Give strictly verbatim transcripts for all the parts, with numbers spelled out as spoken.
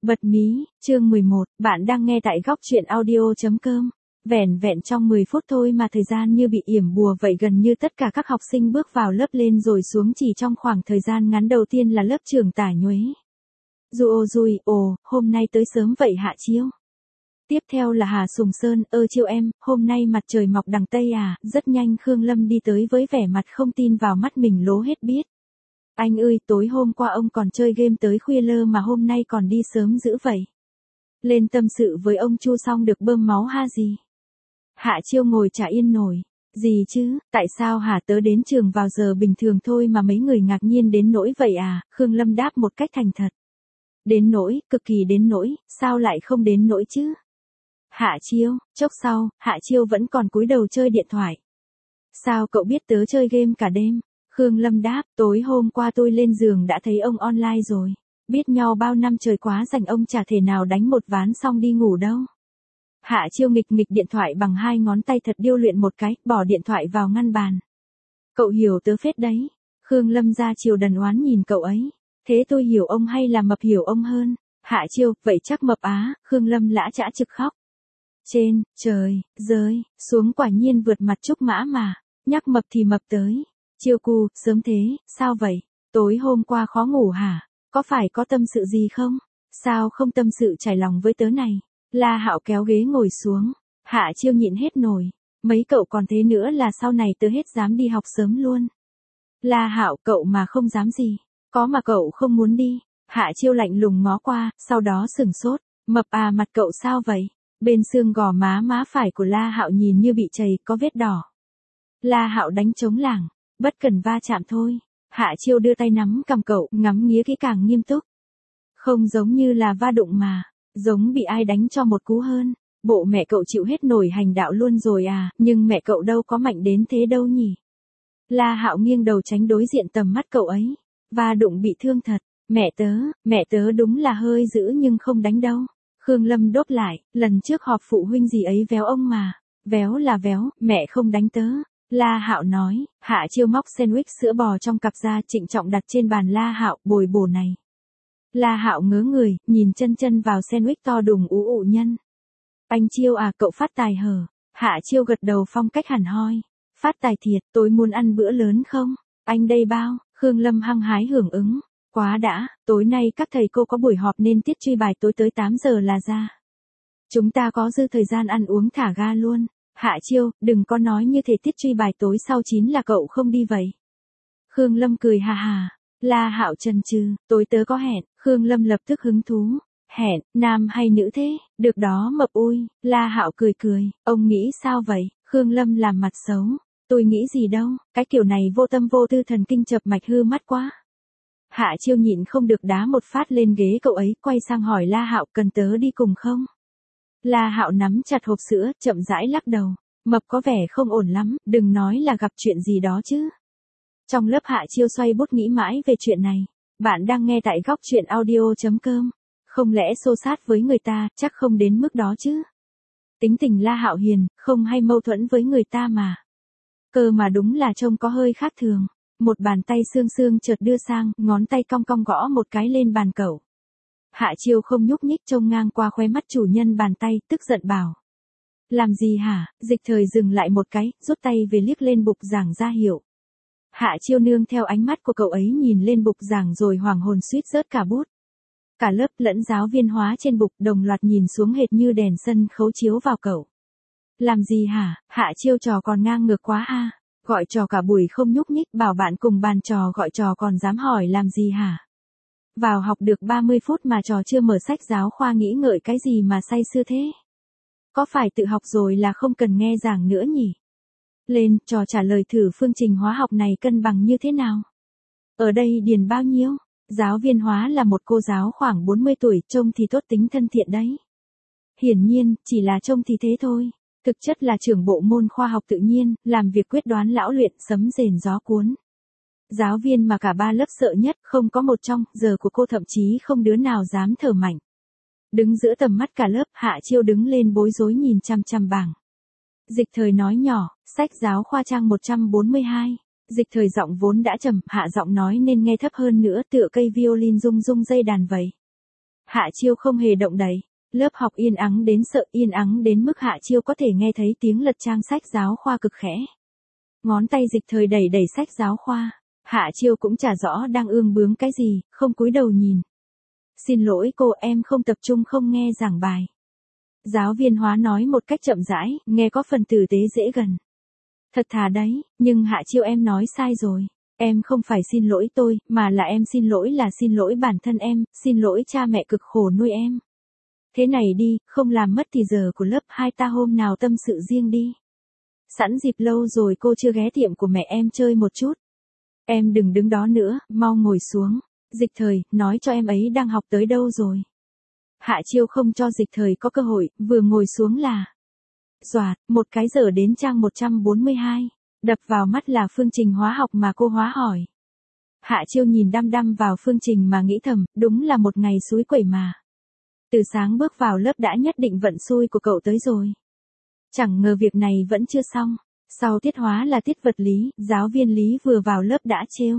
Bật mí, chương mười một, bạn đang nghe tại góc truyện audio.com. Vẻn vẹn trong mười phút thôi mà thời gian như bị yểm bùa vậy, gần như tất cả các học sinh bước vào lớp lên rồi xuống chỉ trong khoảng thời gian ngắn. Đầu tiên là lớp trưởng Tả Nhuế. Du ô dùi, ồ, hôm nay tới sớm vậy Hạ Chiêu. Tiếp theo là Hà Sùng Sơn, ơ Chiêu em, hôm nay mặt trời mọc đằng Tây à. Rất nhanh Khương Lâm đi tới với vẻ mặt không tin vào mắt mình, lố hết biết. Anh ơi, tối hôm qua ông còn chơi game tới khuya lơ mà hôm nay còn đi sớm dữ vậy. Lên tâm sự với ông Chu xong được bơm máu ha gì. Hạ Chiêu ngồi chả yên nổi. Gì chứ, tại sao hả, tớ đến trường vào giờ bình thường thôi mà mấy người ngạc nhiên đến nỗi vậy à. Khương Lâm đáp một cách thành thật. Đến nỗi, cực kỳ đến nỗi, sao lại không đến nỗi chứ. Hạ Chiêu, chốc sau, Hạ Chiêu vẫn còn cúi đầu chơi điện thoại. Sao cậu biết tớ chơi game cả đêm? Khương Lâm đáp, tối hôm qua tôi lên giường đã thấy ông online rồi. Biết nhau bao năm trời quá rảnh, ông chả thể nào đánh một ván xong đi ngủ đâu. Hạ Chiêu nghịch nghịch điện thoại bằng hai ngón tay thật điêu luyện một cái, bỏ điện thoại vào ngăn bàn. Cậu hiểu tớ phết đấy. Khương Lâm ra chiều đần oán nhìn cậu ấy. Thế tôi hiểu ông hay là mập hiểu ông hơn? Hạ Chiêu, vậy chắc mập á. Khương Lâm lã chã trực khóc. Trên, trời, rơi, xuống quả nhiên vượt mặt Trúc Mã mà. Nhắc mập thì mập tới. Chiêu cu, sớm thế, sao vậy? Tối hôm qua khó ngủ hả? Có phải có tâm sự gì không? Sao không tâm sự trải lòng với tớ này? La Hạo kéo ghế ngồi xuống. Hạ Chiêu nhịn hết nổi. Mấy cậu còn thế nữa là sau này tớ hết dám đi học sớm luôn. La Hạo, cậu mà không dám gì. Có mà cậu không muốn đi. Hạ Chiêu lạnh lùng ngó qua, sau đó sửng sốt. Mập à, mặt cậu sao vậy? Bên xương gò má má phải của La Hạo nhìn như bị chày, có vết đỏ. La Hạo đánh trống lảng. Bất cần va chạm thôi. Hạ Chiêu đưa tay nắm cằm cậu, ngắm nghía kỹ càng nghiêm túc. Không giống như là va đụng mà, giống bị ai đánh cho một cú hơn. Bộ mẹ cậu chịu hết nổi hành đạo luôn rồi à, nhưng mẹ cậu đâu có mạnh đến thế đâu nhỉ. La Hạo nghiêng đầu tránh đối diện tầm mắt cậu ấy. Va đụng bị thương thật. Mẹ tớ, mẹ tớ đúng là hơi dữ nhưng không đánh đâu. Khương Lâm đốt lại, lần trước họp phụ huynh gì ấy véo ông mà. Véo là véo, mẹ không đánh tớ. La Hạo nói. Hạ Chiêu móc sandwich sữa bò trong cặp ra, trịnh trọng đặt trên bàn La Hạo, bồi bổ này. La Hạo ngớ người, nhìn chân chân vào sandwich to đùng ú ụ nhân. Anh Chiêu à, cậu phát tài hở? Hạ Chiêu gật đầu phong cách hẳn hoi. Phát tài thiệt, tối muốn ăn bữa lớn không? Anh đây bao. Khương Lâm hăng hái hưởng ứng. Quá đã, tối nay các thầy cô có buổi họp nên tiết truy bài tối tới tám giờ là ra. Chúng ta có dư thời gian ăn uống thả ga luôn. Hạ Chiêu, đừng có nói như thể tiết truy bài tối sau chín là cậu không đi vậy. Khương Lâm cười hà hà. La Hạo chần chừ, tối tớ có hẹn. Khương Lâm lập tức hứng thú. Hẹn, nam hay nữ thế? Được đó mập ui. La Hạo cười cười, ông nghĩ sao vậy? Khương Lâm làm mặt xấu. Tôi nghĩ gì đâu, cái kiểu này vô tâm vô tư, thần kinh chập mạch hư mắt quá. Hạ Chiêu nhịn không được đá một phát lên ghế cậu ấy, quay sang hỏi La Hạo, cần tớ đi cùng không? La Hạo nắm chặt hộp sữa, chậm rãi lắc đầu. Mập có vẻ không ổn lắm, đừng nói là gặp chuyện gì đó chứ. Trong lớp Hạ Chiêu xoay bút nghĩ mãi về chuyện này. Bạn đang nghe tại góc truyện audio.com. Không lẽ xô sát với người ta, chắc không đến mức đó chứ. Tính tình La Hạo hiền, không hay mâu thuẫn với người ta mà. Cơ mà đúng là trông có hơi khác thường. Một bàn tay xương xương chợt đưa sang, ngón tay cong cong gõ một cái lên bàn cậu. Hạ Chiêu không nhúc nhích, trông ngang qua khóe mắt chủ nhân bàn tay, tức giận bảo. Làm gì hả? Dịch Thời dừng lại một cái, rút tay về liếc lên bục giảng ra hiệu. Hạ Chiêu nương theo ánh mắt của cậu ấy nhìn lên bục giảng rồi hoàng hồn suýt rớt cả bút. Cả lớp lẫn giáo viên hóa trên bục đồng loạt nhìn xuống hệt như đèn sân khấu chiếu vào cậu. Làm gì hả? Hạ Chiêu trò còn ngang ngược quá a. Gọi trò cả buổi không nhúc nhích, bảo bạn cùng bàn trò gọi trò còn dám hỏi làm gì hả? Vào học được ba mươi phút mà trò chưa mở sách giáo khoa nghĩ ngợi cái gì mà say sưa thế? Có phải tự học rồi là không cần nghe giảng nữa nhỉ? Lên, trò trả lời thử phương trình hóa học này cân bằng như thế nào? Ở đây điền bao nhiêu? Giáo viên hóa là một cô giáo khoảng bốn mươi tuổi, trông thì tốt tính thân thiện đấy. Hiển nhiên, chỉ là trông thì thế thôi. Thực chất là trưởng bộ môn khoa học tự nhiên, làm việc quyết đoán lão luyện, sấm rền gió cuốn. Giáo viên mà cả ba lớp sợ nhất, không có một trong, giờ của cô thậm chí không đứa nào dám thở mạnh. Đứng giữa tầm mắt cả lớp, Hạ Chiêu đứng lên bối rối nhìn chăm chăm bảng. Dịch Thời nói nhỏ, sách giáo khoa trang một trăm bốn mươi hai. Dịch Thời giọng vốn đã trầm, hạ giọng nói nên nghe thấp hơn nữa, tựa cây violin rung rung dây đàn vậy. Hạ Chiêu không hề động đậy. Lớp học yên ắng đến sợ, yên ắng đến mức Hạ Chiêu có thể nghe thấy tiếng lật trang sách giáo khoa cực khẽ. Ngón tay Dịch Thời đẩy đẩy sách giáo khoa. Hạ Chiêu cũng chả rõ đang ương bướng cái gì, không cúi đầu nhìn. Xin lỗi cô, em không tập trung không nghe giảng bài. Giáo viên hóa nói một cách chậm rãi, nghe có phần tử tế dễ gần. Thật thà đấy, nhưng Hạ Chiêu em nói sai rồi. Em không phải xin lỗi tôi, mà là em xin lỗi là xin lỗi bản thân em, xin lỗi cha mẹ cực khổ nuôi em. Thế này đi, không làm mất thì giờ của lớp hai ta hôm nào tâm sự riêng đi. Sẵn dịp lâu rồi cô chưa ghé tiệm của mẹ em chơi một chút. Em đừng đứng đó nữa, mau ngồi xuống. Dịch Thời, nói cho em ấy đang học tới đâu rồi. Hạ Chiêu không cho Dịch Thời có cơ hội, vừa ngồi xuống là. Doạt, một cái giờ đến trang một trăm bốn mươi hai. Đập vào mắt là phương trình hóa học mà cô hóa hỏi. Hạ Chiêu nhìn đăm đăm vào phương trình mà nghĩ thầm, đúng là một ngày xúi quẩy mà. Từ sáng bước vào lớp đã nhất định vận xui của cậu tới rồi. Chẳng ngờ việc này vẫn chưa xong. Sau tiết hóa là tiết vật lý, giáo viên lý vừa vào lớp đã trêu.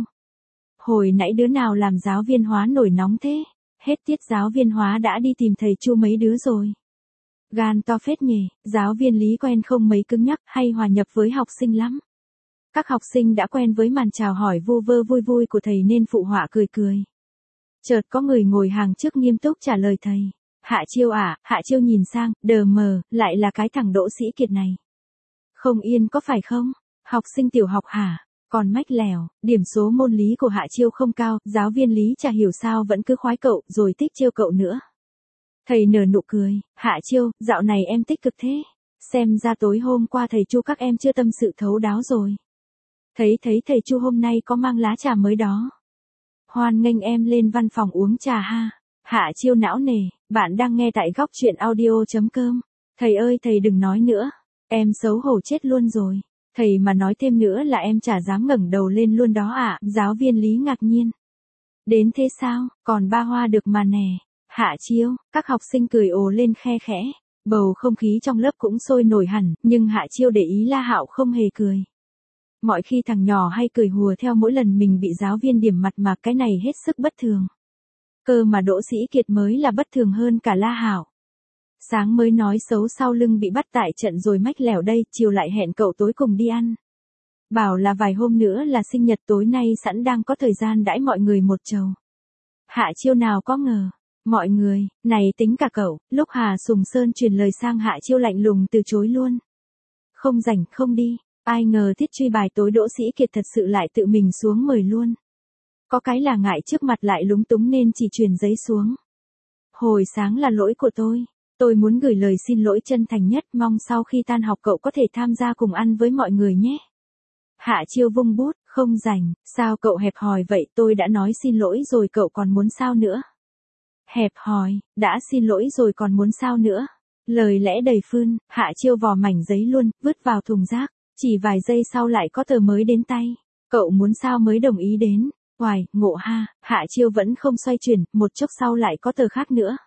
Hồi nãy đứa nào làm giáo viên hóa nổi nóng thế? Hết tiết giáo viên hóa đã đi tìm thầy Chu mấy đứa rồi. Gan to phết nhỉ, giáo viên lý quen không mấy cứng nhắc hay hòa nhập với học sinh lắm. Các học sinh đã quen với màn chào hỏi vu vơ vui vui của thầy nên phụ họa cười cười. Chợt có người ngồi hàng trước nghiêm túc trả lời thầy. Hạ Chiêu à, Hạ Chiêu nhìn sang, đờ mờ, lại là cái thằng Đỗ Sĩ Kiệt này. Không yên có phải không? Học sinh tiểu học hả? Còn mách lèo, điểm số môn lý của Hạ Chiêu không cao, giáo viên lý chả hiểu sao vẫn cứ khoái cậu, rồi thích trêu cậu nữa. Thầy nở nụ cười, Hạ Chiêu, dạo này em tích cực thế. Xem ra tối hôm qua thầy Chu các em chưa tâm sự thấu đáo rồi. Thấy thấy thầy Chu hôm nay có mang lá trà mới đó. Hoan nghênh em lên văn phòng uống trà ha. Hạ Chiêu não nề, bạn đang nghe tại góc truyện audio chấm com. Thầy ơi thầy đừng nói nữa. Em xấu hổ chết luôn rồi. Thầy mà nói thêm nữa là em chả dám ngẩng đầu lên luôn đó ạ. À, giáo viên lý ngạc nhiên. Đến thế sao, còn ba hoa được mà nè. Hạ Chiêu, các học sinh cười ồ lên khe khẽ. Bầu không khí trong lớp cũng sôi nổi hẳn, nhưng Hạ Chiêu để ý La Hạo không hề cười. Mọi khi thằng nhỏ hay cười hùa theo mỗi lần mình bị giáo viên điểm mặt mà cái này hết sức bất thường. Cơ mà Đỗ Sĩ Kiệt mới là bất thường hơn cả La Hạo. Sáng mới nói xấu sau lưng bị bắt tại trận rồi mách lẻo đây, chiều lại hẹn cậu tối cùng đi ăn. Bảo là vài hôm nữa là sinh nhật tối nay sẵn đang có thời gian đãi mọi người một chầu. Hạ Chiêu nào có ngờ. Mọi người, này tính cả cậu, lúc Hà Sùng Sơn truyền lời sang Hạ Chiêu lạnh lùng từ chối luôn. Không rảnh không đi, ai ngờ tiết truy bài tối Đỗ Sĩ Kiệt thật sự lại tự mình xuống mời luôn. Có cái là ngại trước mặt lại lúng túng nên chỉ truyền giấy xuống. Hồi sáng là lỗi của tôi. Tôi muốn gửi lời xin lỗi chân thành nhất, mong sau khi tan học cậu có thể tham gia cùng ăn với mọi người nhé. Hạ Chiêu vung bút, không rảnh, sao cậu hẹp hòi vậy, tôi đã nói xin lỗi rồi cậu còn muốn sao nữa. Hẹp hòi, đã xin lỗi rồi còn muốn sao nữa. Lời lẽ đầy phươn, Hạ Chiêu vò mảnh giấy luôn, vứt vào thùng rác, chỉ vài giây sau lại có tờ mới đến tay. Cậu muốn sao mới đồng ý đến. Hoài, ngộ ha, Hạ Chiêu vẫn không xoay chuyển, một chốc sau lại có tờ khác nữa.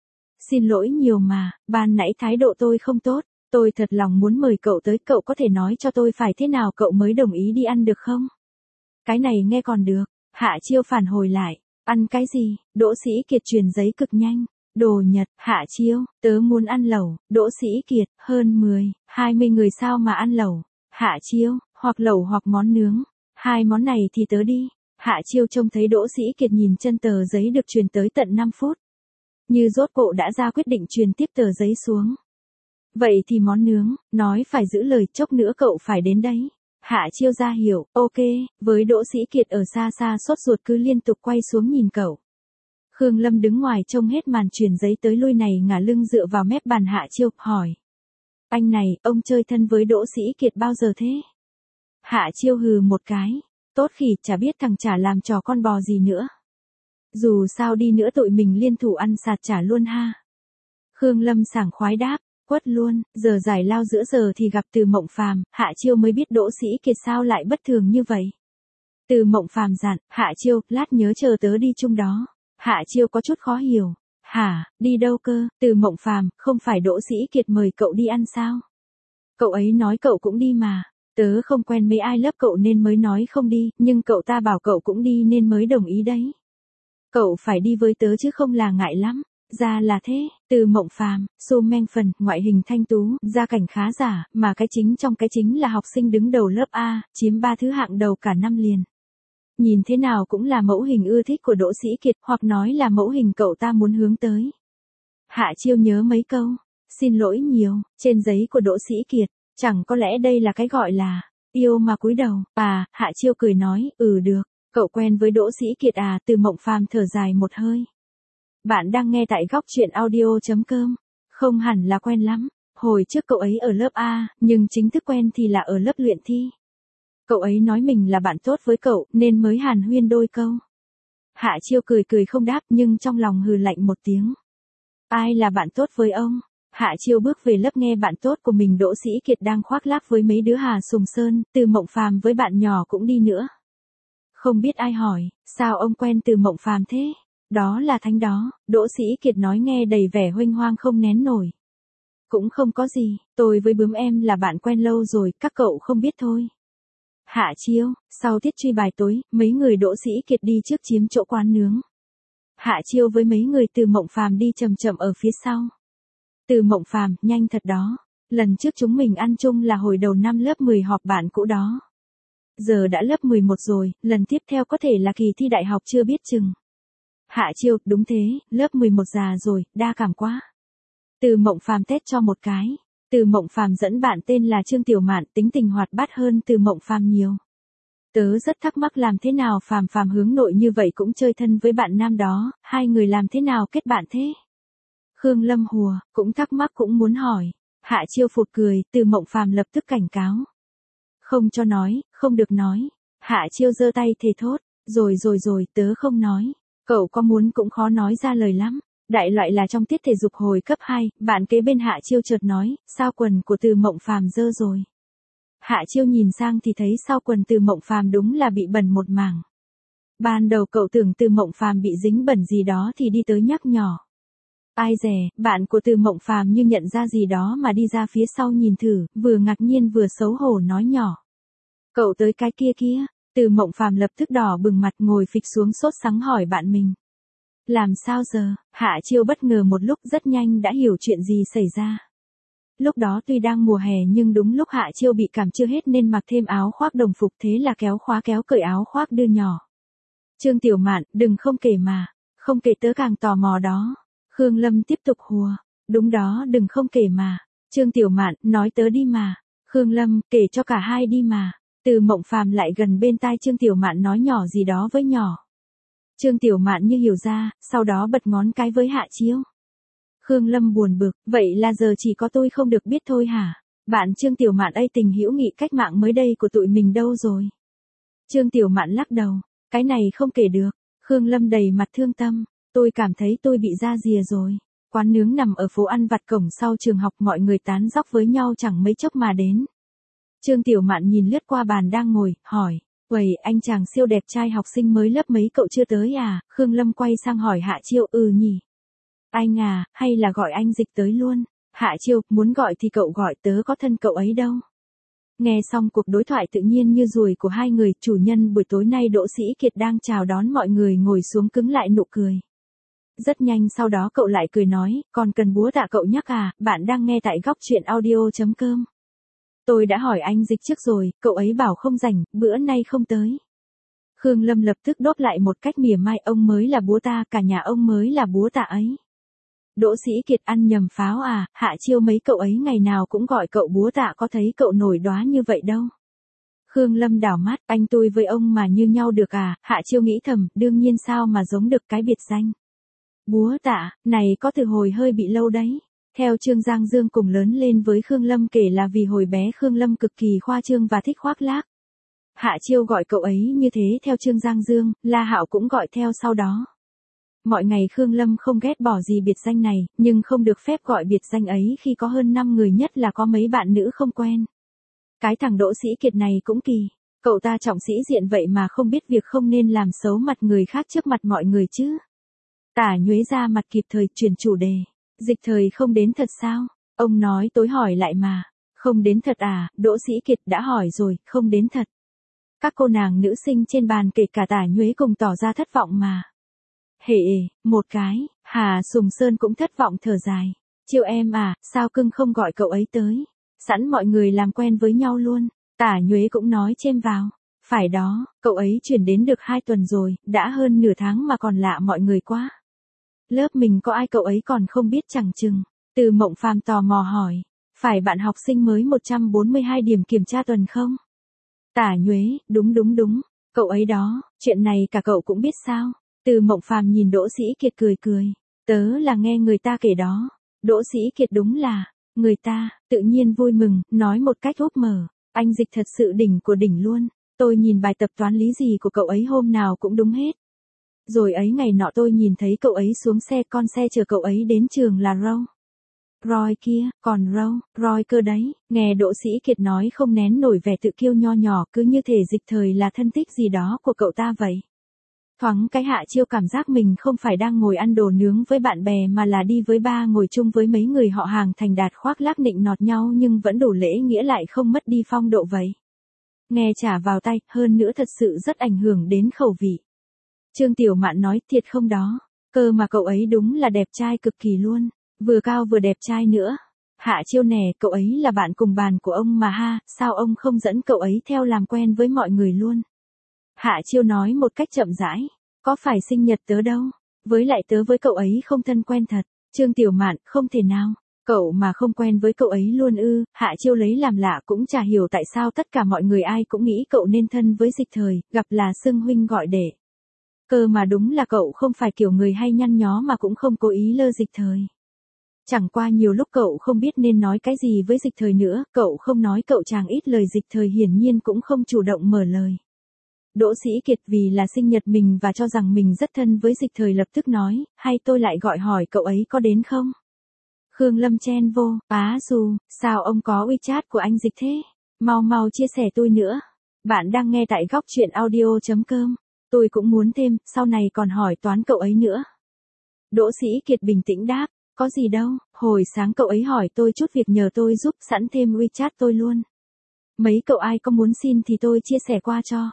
Xin lỗi nhiều mà, ban nãy thái độ tôi không tốt, tôi thật lòng muốn mời cậu tới, cậu có thể nói cho tôi phải thế nào cậu mới đồng ý đi ăn được không? Cái này nghe còn được, Hạ Chiêu phản hồi lại, ăn cái gì, Đỗ Sĩ Kiệt truyền giấy cực nhanh, đồ Nhật, Hạ Chiêu, tớ muốn ăn lẩu, Đỗ Sĩ Kiệt, hơn mười, hai mươi người sao mà ăn lẩu, Hạ Chiêu, hoặc lẩu hoặc món nướng, hai món này thì tớ đi. Hạ Chiêu trông thấy Đỗ Sĩ Kiệt nhìn chân tờ giấy được truyền tới tận năm phút. Như rốt cộ đã ra quyết định truyền tiếp tờ giấy xuống. Vậy thì món nướng, nói phải giữ lời, chốc nữa cậu phải đến đấy. Hạ Chiêu ra hiểu, ok, với Đỗ Sĩ Kiệt ở xa xa sốt ruột cứ liên tục quay xuống nhìn cậu. Khương Lâm đứng ngoài trông hết màn truyền giấy tới lui này ngả lưng dựa vào mép bàn. Hạ Chiêu hỏi. Anh này, ông chơi thân với Đỗ Sĩ Kiệt bao giờ thế? Hạ Chiêu hừ một cái. Tốt khỉ, chả biết thằng chả làm trò con bò gì nữa. Dù sao đi nữa tụi mình liên thủ ăn sạt chả luôn ha. Khương Lâm sảng khoái đáp, quất luôn, giờ giải lao giữa giờ thì gặp Từ Mộng Phàm, Hạ Chiêu mới biết Đỗ Sĩ Kiệt sao lại bất thường như vậy. Từ Mộng Phàm dặn, Hạ Chiêu, lát nhớ chờ tớ đi chung đó. Hạ Chiêu có chút khó hiểu. Hả, đi đâu cơ? Từ Mộng Phàm, không phải Đỗ Sĩ Kiệt mời cậu đi ăn sao? Cậu ấy nói cậu cũng đi mà. Tớ không quen mấy ai lớp cậu nên mới nói không đi, nhưng cậu ta bảo cậu cũng đi nên mới đồng ý đấy. Cậu phải đi với tớ chứ không là ngại lắm. Ra là thế, Từ Mộng Phàm, Xu Meng Phần, ngoại hình thanh tú, gia cảnh khá giả, mà cái chính trong cái chính là học sinh đứng đầu lớp A, chiếm ba thứ hạng đầu cả năm liền. Nhìn thế nào cũng là mẫu hình ưa thích của Đỗ Sĩ Kiệt, hoặc nói là mẫu hình cậu ta muốn hướng tới. Hạ Chiêu nhớ mấy câu, xin lỗi nhiều, trên giấy của Đỗ Sĩ Kiệt, chẳng có lẽ đây là cái gọi là yêu mà cúi đầu. À, Hạ Chiêu cười nói, ừ được, cậu quen với Đỗ Sĩ Kiệt à? Từ Mộng Phàm thở dài một hơi. Bạn đang nghe tại góc truyện audio.com. Không hẳn là quen lắm, hồi trước cậu ấy ở lớp A, nhưng chính thức quen thì là ở lớp luyện thi. Cậu ấy nói mình là bạn tốt với cậu, nên mới hàn huyên đôi câu. Hạ Chiêu cười cười không đáp, nhưng trong lòng hừ lạnh một tiếng. Ai là bạn tốt với ông? Hạ Chiêu bước về lớp nghe bạn tốt của mình Đỗ Sĩ Kiệt đang khoác lác với mấy đứa Hà Sùng Sơn, Từ Mộng Phàm với bạn nhỏ cũng đi nữa. Không biết ai hỏi, sao ông quen Từ Mộng Phàm thế? Đó là Thánh đó, Đỗ Sĩ Kiệt nói nghe đầy vẻ huênh hoang không nén nổi. Cũng không có gì, tôi với bướm em là bạn quen lâu rồi, các cậu không biết thôi. Hạ Chiêu, sau tiết truy bài tối, mấy người Đỗ Sĩ Kiệt đi trước chiếm chỗ quán nướng. Hạ Chiêu với mấy người Từ Mộng Phàm đi chậm chậm ở phía sau. Từ Mộng Phàm, nhanh thật đó. Lần trước chúng mình ăn chung là hồi đầu năm lớp mười họp bạn cũ đó. Giờ đã lớp mười một rồi, lần tiếp theo có thể là kỳ thi đại học chưa biết chừng. Hạ Chiêu, đúng thế, lớp mười một già rồi, đa cảm quá. Từ Mộng Phàm tét cho một cái. Từ Mộng Phàm dẫn bạn tên là Trương Tiểu Mạn, tính tình hoạt bát hơn Từ Mộng Phàm nhiều. Tớ rất thắc mắc làm thế nào Phàm Phàm hướng nội như vậy cũng chơi thân với bạn nam đó, hai người làm thế nào kết bạn thế? Khương Lâm hùa, cũng thắc mắc cũng muốn hỏi. Hạ Chiêu phụt cười, Từ Mộng Phàm lập tức cảnh cáo. Không cho nói, không được nói. Hạ Chiêu giơ tay thề thốt, rồi rồi rồi, tớ không nói. Cậu có muốn cũng khó nói ra lời lắm. Đại loại là trong tiết thể dục hồi cấp hai, bạn kế bên Hạ Chiêu chợt nói, sao quần của Từ Mộng Phàm dơ rồi. Hạ Chiêu nhìn sang thì thấy sau quần Từ Mộng Phàm đúng là bị bẩn một mảng. Ban đầu cậu tưởng Từ Mộng Phàm bị dính bẩn gì đó thì đi tới nhắc nhỏ. Ai dè, bạn của Từ Mộng Phàm như nhận ra gì đó mà đi ra phía sau nhìn thử, vừa ngạc nhiên vừa xấu hổ nói nhỏ. Cậu tới cái kia kia. Từ Mộng Phàm lập tức đỏ bừng mặt ngồi phịch xuống sốt sắng hỏi bạn mình. Làm sao giờ? Hạ Chiêu bất ngờ một lúc rất nhanh đã hiểu chuyện gì xảy ra. Lúc đó tuy đang mùa hè nhưng đúng lúc Hạ Chiêu bị cảm chưa hết nên mặc thêm áo khoác đồng phục, thế là kéo khóa kéo cởi áo khoác đưa nhỏ. Trương Tiểu Mạn, đừng không kể mà. Không kể tớ càng tò mò đó. Khương Lâm tiếp tục hùa. Đúng đó, đừng không kể mà. Trương Tiểu Mạn, nói tớ đi mà. Khương Lâm, kể cho cả hai đi mà. Từ Mộng Phàm lại gần bên tai Trương Tiểu Mạn nói nhỏ gì đó với nhỏ. Trương Tiểu Mạn như hiểu ra, sau đó bật ngón cái với Hạ Chiêu. Khương Lâm buồn bực, vậy là giờ chỉ có tôi không được biết thôi hả? Bạn Trương Tiểu Mạn ấy tình hữu nghị cách mạng mới đây của tụi mình đâu rồi? Trương Tiểu Mạn lắc đầu, cái này không kể được. Khương Lâm đầy mặt thương tâm, tôi cảm thấy tôi bị ra rìa rồi. Quán nướng nằm ở phố ăn vặt cổng sau trường học, mọi người tán dóc với nhau chẳng mấy chốc mà đến. Trương Tiểu Mạn nhìn lướt qua bàn đang ngồi, hỏi, uầy, anh chàng siêu đẹp trai học sinh mới lớp mấy cậu chưa tới à? Khương Lâm quay sang hỏi Hạ Chiêu, ừ nhỉ. Anh à, hay là gọi anh Dịch tới luôn? Hạ Chiêu, muốn gọi thì cậu gọi, tớ có thân cậu ấy đâu. Nghe xong cuộc đối thoại tự nhiên như ruồi của hai người, chủ nhân buổi tối nay Đỗ Sĩ Kiệt đang chào đón mọi người ngồi xuống cứng lại nụ cười. Rất nhanh sau đó cậu lại cười nói, còn cần búa tạ cậu nhắc à? Bạn đang nghe tại góc truyện audio.com. Tôi đã hỏi anh Dịch trước rồi, cậu ấy bảo không rảnh, bữa nay không tới. Khương Lâm lập tức đốt lại một cách mỉa mai, ông mới là búa ta, cả nhà ông mới là búa tạ ấy. Đỗ Sĩ Kiệt ăn nhầm pháo à? Hạ Chiêu mấy cậu ấy ngày nào cũng gọi cậu búa tạ, có thấy cậu nổi đóa như vậy đâu. Khương Lâm đảo mắt, anh tôi với ông mà như nhau được à? Hạ Chiêu nghĩ thầm, đương nhiên sao mà giống được cái biệt danh. Búa tạ, này có từ hồi hơi bị lâu đấy. Theo Trương Giang Dương cùng lớn lên với Khương Lâm kể là vì hồi bé Khương Lâm cực kỳ khoa trương và thích khoác lác. Hạ Chiêu gọi cậu ấy như thế theo Trương Giang Dương, La Hạo cũng gọi theo sau đó. Mọi ngày Khương Lâm không ghét bỏ gì biệt danh này, nhưng không được phép gọi biệt danh ấy khi có hơn năm người, nhất là có mấy bạn nữ không quen. Cái thằng Đỗ Sĩ Kiệt này cũng kỳ, cậu ta trọng sĩ diện vậy mà không biết việc không nên làm xấu mặt người khác trước mặt mọi người chứ. Tả Nhuế ra mặt kịp thời chuyển chủ đề. Dịch Thời không đến thật sao? Ông nói tối hỏi lại mà. Không đến thật à? Đỗ Sĩ Kiệt đã hỏi rồi, không đến thật. Các cô nàng nữ sinh trên bàn kể cả Tả Nhuế cùng tỏ ra thất vọng mà. Hề, một cái, Hà Sùng Sơn cũng thất vọng thở dài. Chiêu em à, sao cưng không gọi cậu ấy tới? Sẵn mọi người làm quen với nhau luôn. Tả Nhuế cũng nói chêm vào. Phải đó, cậu ấy chuyển đến được hai tuần rồi, đã hơn nửa tháng mà còn lạ mọi người quá. Lớp mình có ai cậu ấy còn không biết chẳng chừng. Từ Mộng Phàm tò mò hỏi. Phải bạn học sinh mới một trăm bốn mươi hai điểm kiểm tra tuần không? Tả Nhuế, đúng đúng đúng. Cậu ấy đó, chuyện này cả cậu cũng biết sao? Từ Mộng Phàm nhìn Đỗ Sĩ Kiệt cười cười. Tớ là nghe người ta kể đó. Đỗ Sĩ Kiệt đúng là, người ta, tự nhiên vui mừng, nói một cách úp mở. Anh Dịch thật sự đỉnh của đỉnh luôn. Tôi nhìn bài tập toán lý gì của cậu ấy hôm nào cũng đúng hết. Rồi ấy ngày nọ tôi nhìn thấy cậu ấy xuống xe con xe chở cậu ấy đến trường là Râu. Roy kia, còn Râu, Roy cơ đấy. Nghe Đỗ Sĩ Kiệt nói không nén nổi vẻ tự kiêu nho nhỏ, cứ như thể Dịch Thời là thân thích gì đó của cậu ta vậy. Thoáng cái Hạ Chiêu cảm giác mình không phải đang ngồi ăn đồ nướng với bạn bè mà là đi với ba ngồi chung với mấy người họ hàng thành đạt khoác lác nịnh nọt nhau nhưng vẫn đủ lễ nghĩa lại không mất đi phong độ vậy. Nghe trả vào tay, hơn nữa thật sự rất ảnh hưởng đến khẩu vị. Trương Tiểu Mạn nói thiệt không đó, cơ mà cậu ấy đúng là đẹp trai cực kỳ luôn, vừa cao vừa đẹp trai nữa. Hạ Chiêu nè, cậu ấy là bạn cùng bàn của ông mà ha, sao ông không dẫn cậu ấy theo làm quen với mọi người luôn? Hạ Chiêu nói một cách chậm rãi, có phải sinh nhật tớ đâu, với lại tớ với cậu ấy không thân quen thật. Trương Tiểu Mạn, không thể nào, cậu mà không quen với cậu ấy luôn ư? Hạ Chiêu lấy làm lạ cũng chả hiểu tại sao tất cả mọi người ai cũng nghĩ cậu nên thân với Dịch Thời, gặp là xưng huynh gọi đệ. Cơ mà đúng là cậu không phải kiểu người hay nhăn nhó mà cũng không cố ý lơ Dịch Thời. Chẳng qua nhiều lúc cậu không biết nên nói cái gì với Dịch Thời nữa, cậu không nói cậu chàng ít lời, Dịch Thời hiển nhiên cũng không chủ động mở lời. Đỗ Sĩ Kiệt vì là sinh nhật mình và cho rằng mình rất thân với Dịch Thời lập tức nói, hay tôi lại gọi hỏi cậu ấy có đến không? Khương Lâm chen vô, á dù, sao ông có WeChat của anh Dịch thế? Mau mau chia sẻ tôi nữa. Bạn đang nghe tại góc truyện audio.com. Tôi cũng muốn thêm, sau này còn hỏi toán cậu ấy nữa. Đỗ Sĩ Kiệt bình tĩnh đáp, có gì đâu, hồi sáng cậu ấy hỏi tôi chút việc nhờ tôi giúp, sẵn thêm WeChat tôi luôn. Mấy cậu ai có muốn xin thì tôi chia sẻ qua cho.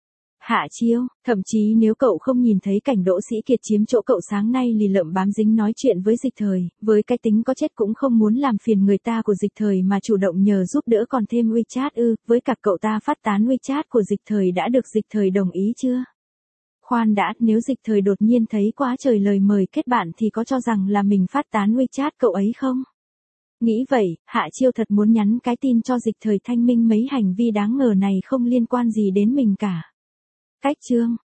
Hạ Chiêu, thậm chí nếu cậu không nhìn thấy cảnh Đỗ Sĩ Kiệt chiếm chỗ cậu sáng nay lì lợm bám dính nói chuyện với Dịch Thời, với cái tính có chết cũng không muốn làm phiền người ta của Dịch Thời mà chủ động nhờ giúp đỡ còn thêm WeChat ư, với cả cậu ta phát tán WeChat của Dịch Thời đã được Dịch Thời đồng ý chưa? Khoan đã, nếu Dịch Thời đột nhiên thấy quá trời lời mời kết bạn thì có cho rằng là mình phát tán WeChat cậu ấy không? Nghĩ vậy, Hạ Chiêu thật muốn nhắn cái tin cho Dịch Thời thanh minh mấy hành vi đáng ngờ này không liên quan gì đến mình cả. Cách chương